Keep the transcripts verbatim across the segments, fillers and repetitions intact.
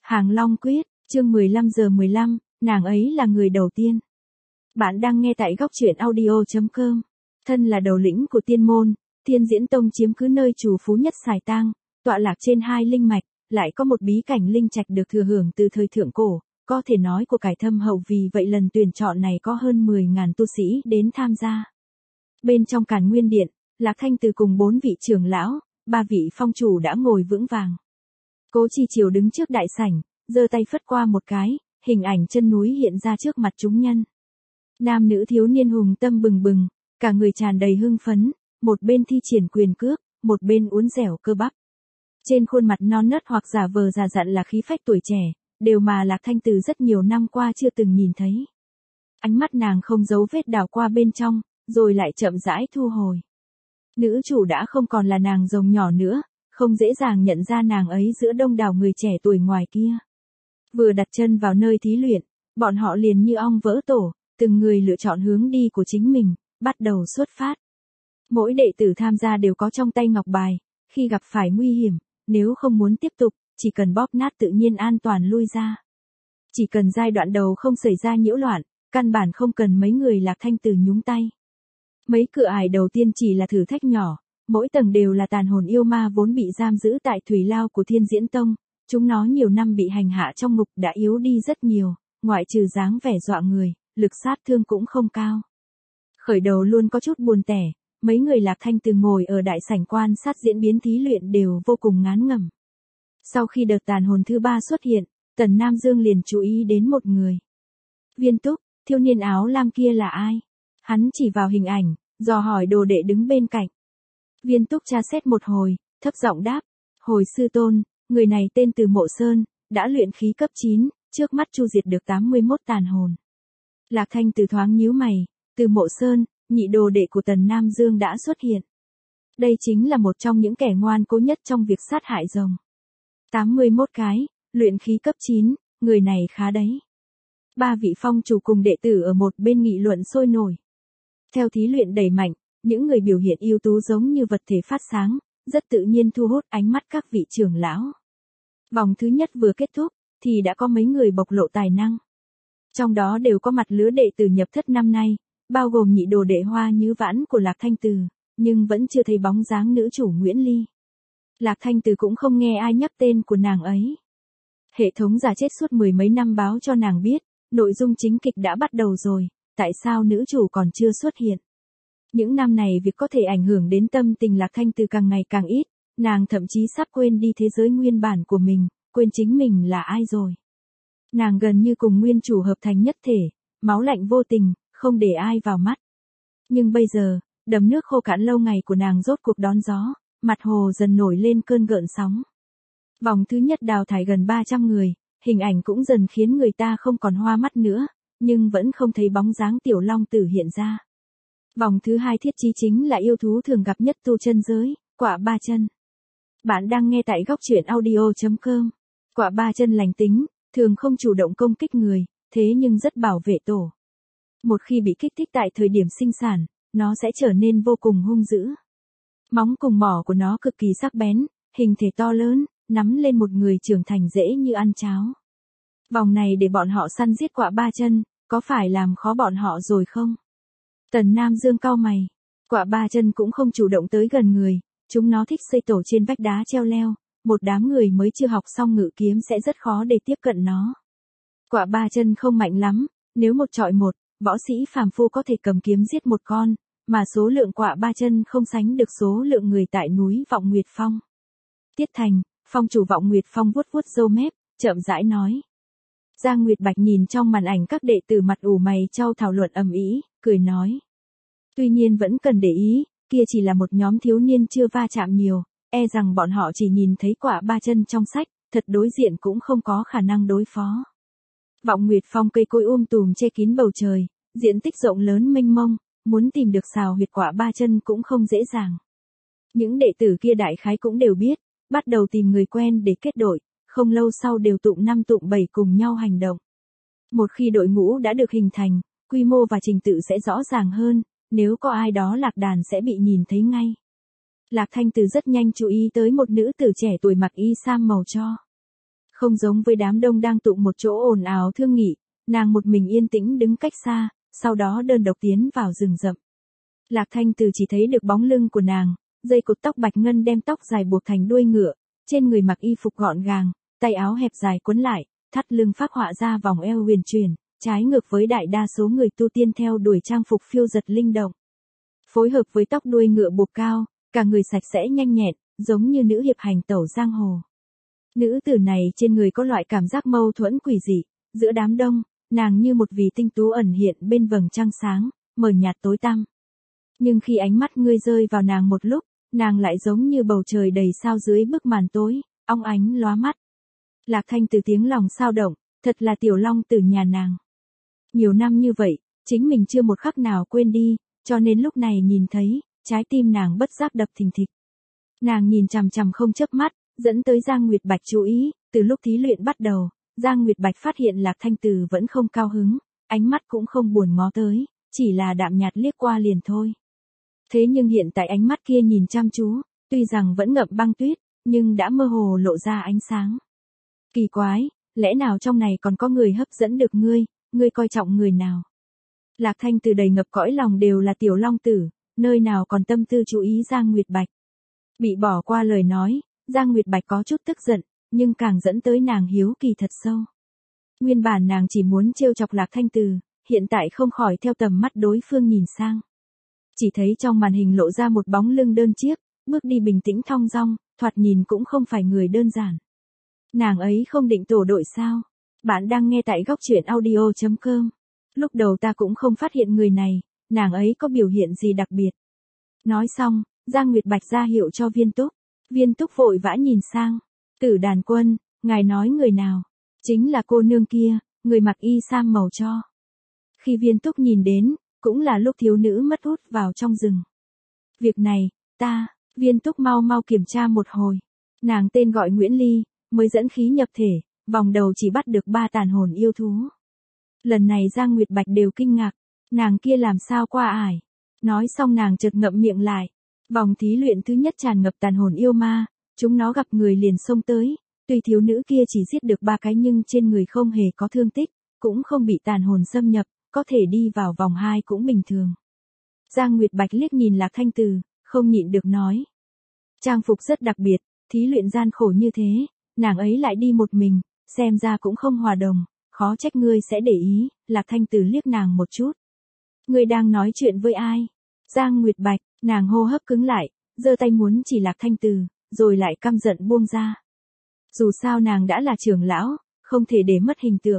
Hàng Long Quyết, chương mười lăm giờ mười lăm, nàng ấy là người đầu tiên. Bạn đang nghe tại góc truyện audio chấm com. Thân là đầu lĩnh của tiên môn, Thiên Diễn Tông chiếm cứ nơi trù phú nhất Sài Tang, tọa lạc trên hai linh mạch, lại có một bí cảnh linh trạch được thừa hưởng từ thời thượng cổ, có thể nói của cải thâm hậu, vì vậy lần tuyển chọn này có hơn mười nghìn tu sĩ đến tham gia. Bên trong Càn Nguyên Điện, Lạc Thanh Từ cùng bốn vị trưởng lão, ba vị phong chủ đã ngồi vững vàng. Cố Chi Triều đứng trước đại sảnh, giơ tay phất qua một cái, hình ảnh chân núi hiện ra trước mặt chúng nhân. Nam nữ thiếu niên hùng tâm bừng bừng, cả người tràn đầy hưng phấn, một bên thi triển quyền cước, một bên uốn dẻo cơ bắp. Trên khuôn mặt non nớt hoặc giả vờ già dặn là khí phách tuổi trẻ, đều mà Lạc Thanh Từ rất nhiều năm qua chưa từng nhìn thấy. Ánh mắt nàng không giấu vết đảo qua bên trong, rồi lại chậm rãi thu hồi. Nữ chủ đã không còn là nàng rồng nhỏ nữa, không dễ dàng nhận ra nàng ấy giữa đông đảo người trẻ tuổi ngoài kia. Vừa đặt chân vào nơi thí luyện, bọn họ liền như ong vỡ tổ, từng người lựa chọn hướng đi của chính mình, bắt đầu xuất phát. Mỗi đệ tử tham gia đều có trong tay ngọc bài, khi gặp phải nguy hiểm, nếu không muốn tiếp tục, chỉ cần bóp nát tự nhiên an toàn lui ra. Chỉ cần giai đoạn đầu không xảy ra nhiễu loạn, căn bản không cần mấy người Lạc Thanh Từ nhúng tay. Mấy cửa ải đầu tiên chỉ là thử thách nhỏ, mỗi tầng đều là tàn hồn yêu ma vốn bị giam giữ tại thủy lao của Thiên Diễn Tông, chúng nó nhiều năm bị hành hạ trong ngục đã yếu đi rất nhiều, ngoại trừ dáng vẻ dọa người, lực sát thương cũng không cao. Khởi đầu luôn có chút buồn tẻ, mấy người Lạc Thanh Từ ngồi ở đại sảnh quan sát diễn biến thí luyện đều vô cùng ngán ngẩm. Sau khi đợt tàn hồn thứ ba xuất hiện, Tần Nam Dương liền chú ý đến một người. Viên Túc, thiếu niên áo lam kia là ai? Hắn chỉ vào hình ảnh, dò hỏi đồ đệ đứng bên cạnh. Viên Túc tra xét một hồi, thấp giọng đáp, hồi sư tôn, người này tên Từ Mộ Sơn, đã luyện khí cấp chín, trước mắt chu diệt được tám mươi mốt tàn hồn. Lạc Thanh Từ thoáng nhíu mày, Từ Mộ Sơn, nhị đồ đệ của Tần Nam Dương đã xuất hiện. Đây chính là một trong những kẻ ngoan cố nhất trong việc sát hại rồng. tám mươi mốt cái, luyện khí cấp chín, người này khá đấy. Ba vị phong chủ cùng đệ tử ở một bên nghị luận sôi nổi. Theo thí luyện đẩy mạnh, những người biểu hiện ưu tú giống như vật thể phát sáng, rất tự nhiên thu hút ánh mắt các vị trưởng lão. Vòng thứ nhất vừa kết thúc, thì đã có mấy người bộc lộ tài năng. Trong đó đều có mặt lứa đệ tử nhập thất năm nay, bao gồm nhị đồ đệ Hoa Nhứ Vãn của Lạc Thanh Từ, nhưng vẫn chưa thấy bóng dáng nữ chủ Nguyễn Ly. Lạc Thanh Từ cũng không nghe ai nhắc tên của nàng ấy. Hệ thống giả chết suốt mười mấy năm báo cho nàng biết, nội dung chính kịch đã bắt đầu rồi, tại sao nữ chủ còn chưa xuất hiện. Những năm này việc có thể ảnh hưởng đến tâm tình Lạc Thanh Từ càng ngày càng ít, nàng thậm chí sắp quên đi thế giới nguyên bản của mình, quên chính mình là ai rồi. Nàng gần như cùng nguyên chủ hợp thành nhất thể, máu lạnh vô tình, không để ai vào mắt. Nhưng bây giờ, đầm nước khô cạn lâu ngày của nàng rốt cuộc đón gió, mặt hồ dần nổi lên cơn gợn sóng. Vòng thứ nhất đào thải gần ba trăm người, hình ảnh cũng dần khiến người ta không còn hoa mắt nữa, nhưng vẫn không thấy bóng dáng Tiểu Long Tử hiện ra. Vòng thứ hai thiết chí chính là yêu thú thường gặp nhất tu chân giới, Quạ Ba Chân. Bạn đang nghe tại góc truyện audio chấm com. Quạ Ba Chân lành tính, thường không chủ động công kích người, thế nhưng rất bảo vệ tổ. Một khi bị kích thích tại thời điểm sinh sản, nó sẽ trở nên vô cùng hung dữ. Móng cùng mỏ của nó cực kỳ sắc bén, hình thể to lớn, nắm lên một người trưởng thành dễ như ăn cháo. Vòng này để bọn họ săn giết Quạ Ba Chân, có phải làm khó bọn họ rồi không? Tần Nam Dương cau mày. Quạ Ba Chân cũng không chủ động tới gần người, chúng nó thích xây tổ trên vách đá treo leo, một đám người mới chưa học xong ngự kiếm sẽ rất khó để tiếp cận nó. Quạ Ba Chân không mạnh lắm, nếu một trọi một, võ sĩ phàm phu có thể cầm kiếm giết một con, mà số lượng Quạ Ba Chân không sánh được số lượng người tại núi Vọng Nguyệt Phong. Tiết Thành, phong chủ Vọng Nguyệt Phong vuốt vuốt râu mép, chậm rãi nói. Giang Nguyệt Bạch nhìn trong màn ảnh các đệ tử mặt ủ mày chau thảo luận ầm ĩ, cười nói. Tuy nhiên vẫn cần để ý, kia chỉ là một nhóm thiếu niên chưa va chạm nhiều, e rằng bọn họ chỉ nhìn thấy Quạ Ba Chân trong sách, thật đối diện cũng không có khả năng đối phó. Vọng Nguyệt Phong cây cối um tùm che kín bầu trời, diện tích rộng lớn mênh mông, muốn tìm được xào huyệt Quạ Ba Chân cũng không dễ dàng. Những đệ tử kia đại khái cũng đều biết, bắt đầu tìm người quen để kết đội, không lâu sau đều tụm năm tụm bảy cùng nhau hành động. Một khi đội ngũ đã được hình thành, quy mô và trình tự sẽ rõ ràng hơn, nếu có ai đó lạc đàn sẽ bị nhìn thấy ngay. Lạc Thanh Từ rất nhanh chú ý tới một nữ tử trẻ tuổi mặc y sam màu tro. Không giống với đám đông đang tụ một chỗ ồn ào thương nghị, nàng một mình yên tĩnh đứng cách xa, sau đó đơn độc tiến vào rừng rậm. Lạc Thanh Từ chỉ thấy được bóng lưng của nàng, dây cột tóc bạch ngân đem tóc dài buộc thành đuôi ngựa, trên người mặc y phục gọn gàng, tay áo hẹp dài quấn lại, thắt lưng phác họa ra vòng eo huyền chuyển, trái ngược với đại đa số người tu tiên theo đuổi trang phục phiêu dật linh động. Phối hợp với tóc đuôi ngựa buộc cao, cả người sạch sẽ nhanh nhẹn, giống như nữ hiệp hành tẩu giang hồ. Nữ tử này trên người có loại cảm giác mâu thuẫn quỷ dị, giữa đám đông, nàng như một vì tinh tú ẩn hiện bên vầng trăng sáng, mờ nhạt tối tăm. Nhưng khi ánh mắt ngươi rơi vào nàng một lúc, nàng lại giống như bầu trời đầy sao dưới bức màn tối, óng ánh lóa mắt. Lạc Thanh Từ tiếng lòng sao động, thật là tiểu long tử nhà nàng. Nhiều năm như vậy, chính mình chưa một khắc nào quên đi, cho nên lúc này nhìn thấy, trái tim nàng bất giác đập thình thịch. Nàng nhìn chằm chằm không chớp mắt, dẫn tới Giang Nguyệt Bạch chú ý, từ lúc thí luyện bắt đầu, Giang Nguyệt Bạch phát hiện Lạc Thanh Từ vẫn không cao hứng, ánh mắt cũng không buồn ngó tới, chỉ là đạm nhạt liếc qua liền thôi. Thế nhưng hiện tại ánh mắt kia nhìn chăm chú, tuy rằng vẫn ngậm băng tuyết, nhưng đã mơ hồ lộ ra ánh sáng. Kỳ quái, lẽ nào trong này còn có người hấp dẫn được ngươi, ngươi coi trọng người nào? Lạc Thanh Từ đầy ngập cõi lòng đều là tiểu long tử, nơi nào còn tâm tư chú ý Giang Nguyệt Bạch. Bị bỏ qua lời nói, Giang Nguyệt Bạch có chút tức giận, nhưng càng dẫn tới nàng hiếu kỳ thật sâu. Nguyên bản nàng chỉ muốn trêu chọc Lạc Thanh Từ, hiện tại không khỏi theo tầm mắt đối phương nhìn sang. Chỉ thấy trong màn hình lộ ra một bóng lưng đơn chiếc, bước đi bình tĩnh thong dong, thoạt nhìn cũng không phải người đơn giản. Nàng ấy không định tổ đội sao? Bạn đang nghe tại góc truyện audio chấm com. Lúc đầu ta cũng không phát hiện người này, nàng ấy có biểu hiện gì đặc biệt. Nói xong, Giang Nguyệt Bạch ra hiệu cho Viên Túc. Viên Túc vội vã nhìn sang. Tử Đàn Quân, ngài nói người nào? Chính là cô nương kia, người mặc y sam màu cho. Khi Viên Túc nhìn đến, cũng là lúc thiếu nữ mất hút vào trong rừng. Việc này, ta, Viên Túc mau mau kiểm tra một hồi. Nàng tên gọi Nguyễn Ly, mới dẫn khí nhập thể, vòng đầu chỉ bắt được ba tàn hồn yêu thú. Lần này Giang Nguyệt Bạch đều kinh ngạc, nàng kia làm sao qua ải. Nói xong nàng chợt ngậm miệng lại. Vòng thí luyện thứ nhất tràn ngập tàn hồn yêu ma, chúng nó gặp người liền xông tới, tuy thiếu nữ kia chỉ giết được ba cái nhưng trên người không hề có thương tích, cũng không bị tàn hồn xâm nhập, có thể đi vào vòng hai cũng bình thường. Giang Nguyệt Bạch liếc nhìn Lạc Thanh Từ, không nhịn được nói. Trang phục rất đặc biệt, thí luyện gian khổ như thế, nàng ấy lại đi một mình, xem ra cũng không hòa đồng, khó trách ngươi sẽ để ý. Lạc Thanh Từ liếc nàng một chút. Ngươi đang nói chuyện với ai? Giang Nguyệt Bạch, nàng hô hấp cứng lại, giơ tay muốn chỉ Lạc Thanh Từ, rồi lại căm giận buông ra. Dù sao nàng đã là trưởng lão, không thể để mất hình tượng.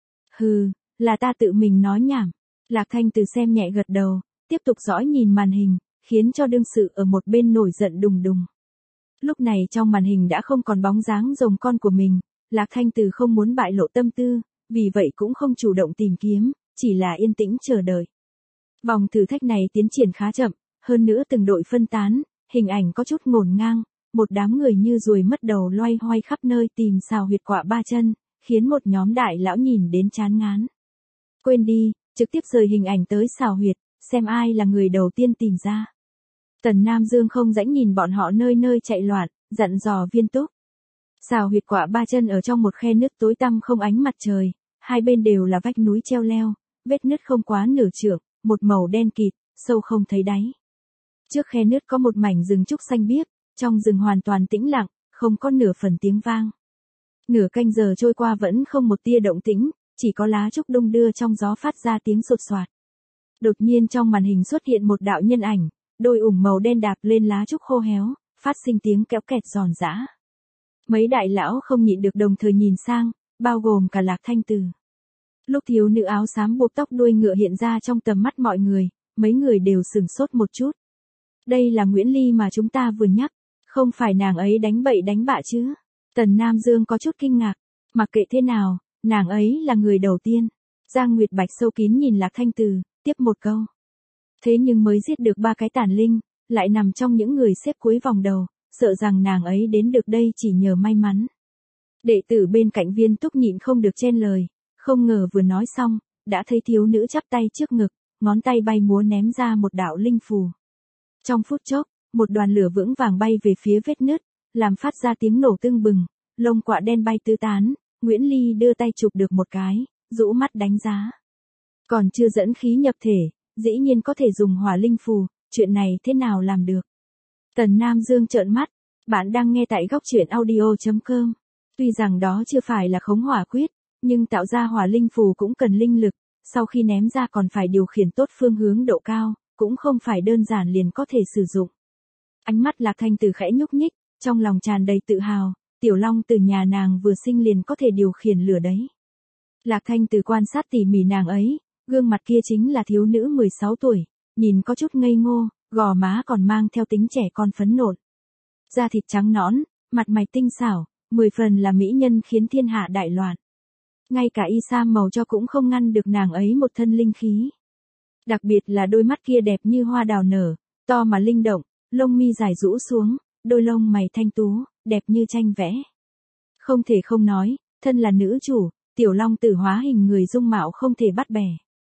Hừ, là ta tự mình nói nhảm. Lạc Thanh Từ xem nhẹ gật đầu, tiếp tục dõi nhìn màn hình, khiến cho đương sự ở một bên nổi giận đùng đùng. Lúc này trong màn hình đã không còn bóng dáng rồng con của mình, Lạc Thanh Từ không muốn bại lộ tâm tư, vì vậy cũng không chủ động tìm kiếm, chỉ là yên tĩnh chờ đợi. Vòng thử thách này tiến triển khá chậm, hơn nữa từng đội phân tán, hình ảnh có chút ngổn ngang, một đám người như ruồi mất đầu loay hoay khắp nơi tìm xào huyệt quạ ba chân, khiến một nhóm đại lão nhìn đến chán ngán. Quên đi, trực tiếp rời hình ảnh tới xào huyệt, xem ai là người đầu tiên tìm ra. Tần Nam Dương không rãnh nhìn bọn họ nơi nơi chạy loạn, dặn dò Viên Túc. Xào huyệt quạ ba chân ở trong một khe nứt tối tăm không ánh mặt trời, hai bên đều là vách núi treo leo, vết nứt không quá nửa trượng, một màu đen kịt, sâu không thấy đáy. Trước khe nứt có một mảnh rừng trúc xanh biếc, trong rừng hoàn toàn tĩnh lặng, không có nửa phần tiếng vang. Nửa canh giờ trôi qua vẫn không một tia động tĩnh, chỉ có lá trúc đung đưa trong gió phát ra tiếng sột soạt. Đột nhiên trong màn hình xuất hiện một đạo nhân ảnh, đôi ủng màu đen đạp lên lá trúc khô héo, phát sinh tiếng kéo kẹt giòn giã. Mấy đại lão không nhịn được đồng thời nhìn sang, bao gồm cả Lạc Thanh Từ. Lúc thiếu nữ áo xám buộc tóc đuôi ngựa hiện ra trong tầm mắt mọi người, mấy người đều sửng sốt một chút. Đây là Nguyễn Ly mà chúng ta vừa nhắc, không phải nàng ấy đánh bậy đánh bạ chứ? Tần Nam Dương có chút kinh ngạc, mặc kệ thế nào, nàng ấy là người đầu tiên. Giang Nguyệt Bạch sâu kín nhìn Lạc Thanh Từ, tiếp một câu. Thế nhưng mới giết được ba cái tàn linh, lại nằm trong những người xếp cuối vòng đầu, sợ rằng nàng ấy đến được đây chỉ nhờ may mắn. Đệ tử bên cạnh Viên Túc nhịn không được chen lời, không ngờ vừa nói xong, đã thấy thiếu nữ chắp tay trước ngực, ngón tay bay múa ném ra một đạo linh phù. Trong phút chốc, một đoàn lửa vững vàng bay về phía vết nứt, làm phát ra tiếng nổ tưng bừng, lông quạ đen bay tứ tán, Nguyễn Ly đưa tay chụp được một cái, rũ mắt đánh giá. Còn chưa dẫn khí nhập thể, dĩ nhiên có thể dùng hỏa linh phù, chuyện này thế nào làm được? Tần Nam Dương trợn mắt, bạn đang nghe tại góc truyện audio chấm com. Tuy rằng đó chưa phải là khống hỏa quyết, nhưng tạo ra hỏa linh phù cũng cần linh lực, sau khi ném ra còn phải điều khiển tốt phương hướng độ cao, cũng không phải đơn giản liền có thể sử dụng. Ánh mắt Lạc Thanh Từ khẽ nhúc nhích, trong lòng tràn đầy tự hào, Tiểu Long từ nhà nàng vừa sinh liền có thể điều khiển lửa đấy. Lạc Thanh Từ quan sát tỉ mỉ nàng ấy, gương mặt kia chính là thiếu nữ mười sáu tuổi, nhìn có chút ngây ngô, gò má còn mang theo tính trẻ con phấn nộn. Da thịt trắng nõn, mặt mày tinh xảo, mười phần là mỹ nhân khiến thiên hạ đại loạn. Ngay cả y sam màu cho cũng không ngăn được nàng ấy một thân linh khí. Đặc biệt là đôi mắt kia đẹp như hoa đào nở, to mà linh động, lông mi dài rũ xuống, đôi lông mày thanh tú, đẹp như tranh vẽ. Không thể không nói, thân là nữ chủ, Tiểu Long Tử hóa hình người dung mạo không thể bắt bẻ.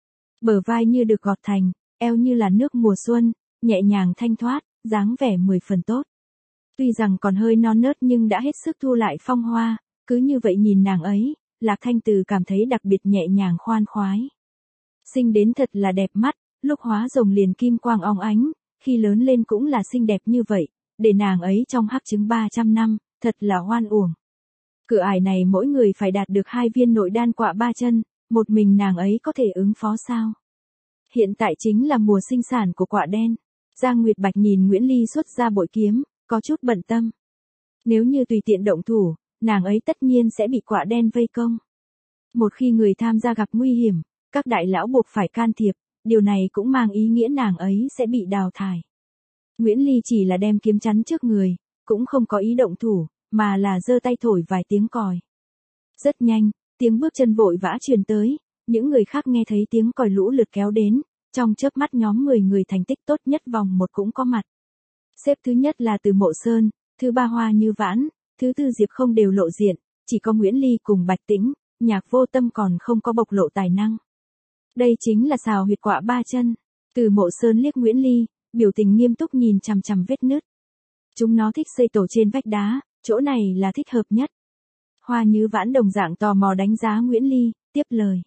Bờ vai như được gọt thành, eo như là nước mùa xuân, nhẹ nhàng thanh thoát, dáng vẻ mười phần tốt. Tuy rằng còn hơi non nớt nhưng đã hết sức thu lại phong hoa, cứ như vậy nhìn nàng ấy, Lạc Thanh Từ cảm thấy đặc biệt nhẹ nhàng khoan khoái. Sinh đến thật là đẹp mắt, lúc hóa rồng liền kim quang óng ánh, khi lớn lên cũng là xinh đẹp như vậy, để nàng ấy trong hắc trứng ba trăm năm, thật là oan uổng. Cửa ải này mỗi người phải đạt được hai viên nội đan quạ ba chân, một mình nàng ấy có thể ứng phó sao? Hiện tại chính là mùa sinh sản của quạ đen. Giang Nguyệt Bạch nhìn Nguyễn Ly xuất ra bội kiếm, có chút bận tâm. Nếu như tùy tiện động thủ, nàng ấy tất nhiên sẽ bị quạ đen vây công. Một khi người tham gia gặp nguy hiểm, các đại lão buộc phải can thiệp, điều này cũng mang ý nghĩa nàng ấy sẽ bị đào thải. Nguyễn Ly chỉ là đem kiếm chắn trước người, cũng không có ý động thủ, mà là giơ tay thổi vài tiếng còi. Rất nhanh, tiếng bước chân vội vã truyền tới, những người khác nghe thấy tiếng còi lũ lượt kéo đến, trong chớp mắt nhóm mười người thành tích tốt nhất vòng một cũng có mặt. Xếp thứ nhất là Từ Mộ Sơn, thứ ba Hoa Như Vãn, thứ tư Diệp Không đều lộ diện, chỉ có Nguyễn Ly cùng Bạch Tĩnh, Nhạc Vô Tâm còn không có bộc lộ tài năng. Đây chính là xào huyệt quạ ba chân. Từ Mộ Sơn liếc Nguyễn Ly, biểu tình nghiêm túc nhìn chằm chằm vết nứt. Chúng nó thích xây tổ trên vách đá, chỗ này là thích hợp nhất. Hoa Như Vãn đồng dạng tò mò đánh giá Nguyễn Ly, tiếp lời.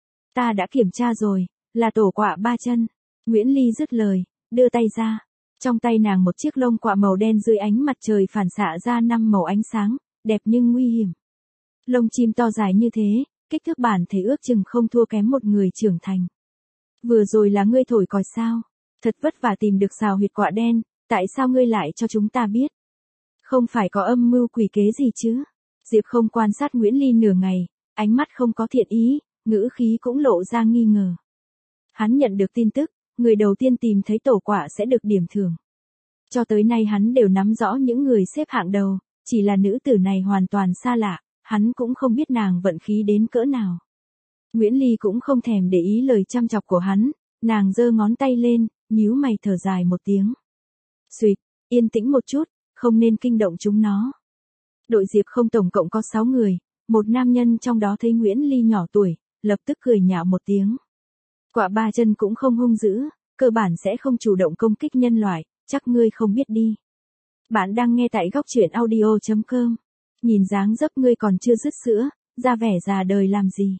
Ta đã kiểm tra rồi, là tổ quạ ba chân. Nguyễn Ly dứt lời, đưa tay ra. Trong tay nàng một chiếc lông quạ màu đen dưới ánh mặt trời phản xạ ra năm màu ánh sáng, đẹp nhưng nguy hiểm. Lông chim to dài như thế, kích thước bản thể ước chừng không thua kém một người trưởng thành. Vừa rồi là ngươi thổi còi sao? Thật vất vả tìm được xào huyệt quạ đen, tại sao ngươi lại cho chúng ta biết? Không phải có âm mưu quỷ kế gì chứ? Diệp Không quan sát Nguyễn Ly nửa ngày, ánh mắt không có thiện ý, ngữ khí cũng lộ ra nghi ngờ. Hắn nhận được tin tức, người đầu tiên tìm thấy tổ quạ sẽ được điểm thưởng. Cho tới nay hắn đều nắm rõ những người xếp hạng đầu, chỉ là nữ tử này hoàn toàn xa lạ, hắn cũng không biết nàng vận khí đến cỡ nào. Nguyễn Ly cũng không thèm để ý lời chăm chọc của hắn, nàng giơ ngón tay lên, nhíu mày thở dài một tiếng. Xuyệt, yên tĩnh một chút, không nên kinh động chúng nó. Đội Diệp Không tổng cộng có sáu người, một nam nhân trong đó thấy Nguyễn Ly nhỏ tuổi, lập tức cười nhạo một tiếng. Quạ ba chân cũng không hung dữ, cơ bản sẽ không chủ động công kích nhân loại, chắc ngươi không biết đi. Bạn đang nghe tại góc truyện audio chấm com. Nhìn dáng dấp ngươi còn chưa dứt sữa, ra vẻ già đời làm gì.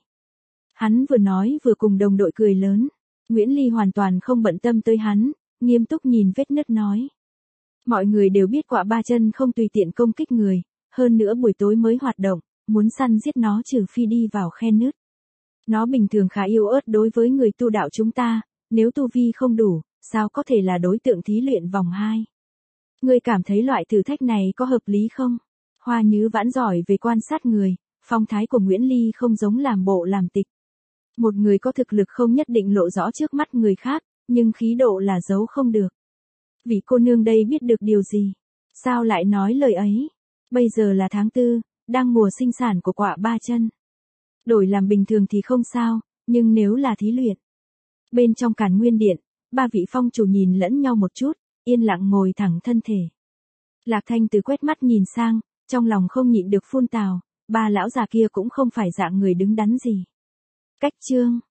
Hắn vừa nói vừa cùng đồng đội cười lớn. Nguyễn Ly hoàn toàn không bận tâm tới hắn, nghiêm túc nhìn vết nứt nói. Mọi người đều biết quạ ba chân không tùy tiện công kích người, hơn nữa buổi tối mới hoạt động, muốn săn giết nó trừ phi đi vào khe nứt. Nó bình thường khá yếu ớt đối với người tu đạo chúng ta, nếu tu vi không đủ, sao có thể là đối tượng thí luyện vòng hai. Ngươi cảm thấy loại thử thách này có hợp lý không? Hoa Như Vãn giỏi về quan sát người, phong thái của Nguyễn Ly không giống làm bộ làm tịch. Một người có thực lực không nhất định lộ rõ trước mắt người khác, nhưng khí độ là giấu không được. Vị cô nương đây biết được điều gì? Sao lại nói lời ấy? Bây giờ là tháng tư, đang mùa sinh sản của quạ ba chân. Đổi làm bình thường thì không sao, nhưng nếu là thí luyện. Bên trong Càn Nguyên Điện, ba vị phong chủ nhìn lẫn nhau một chút, yên lặng ngồi thẳng thân thể. Lạc Thanh Từ quét mắt nhìn sang, trong lòng không nhịn được phun tào, ba lão già kia cũng không phải dạng người đứng đắn gì. Cách chương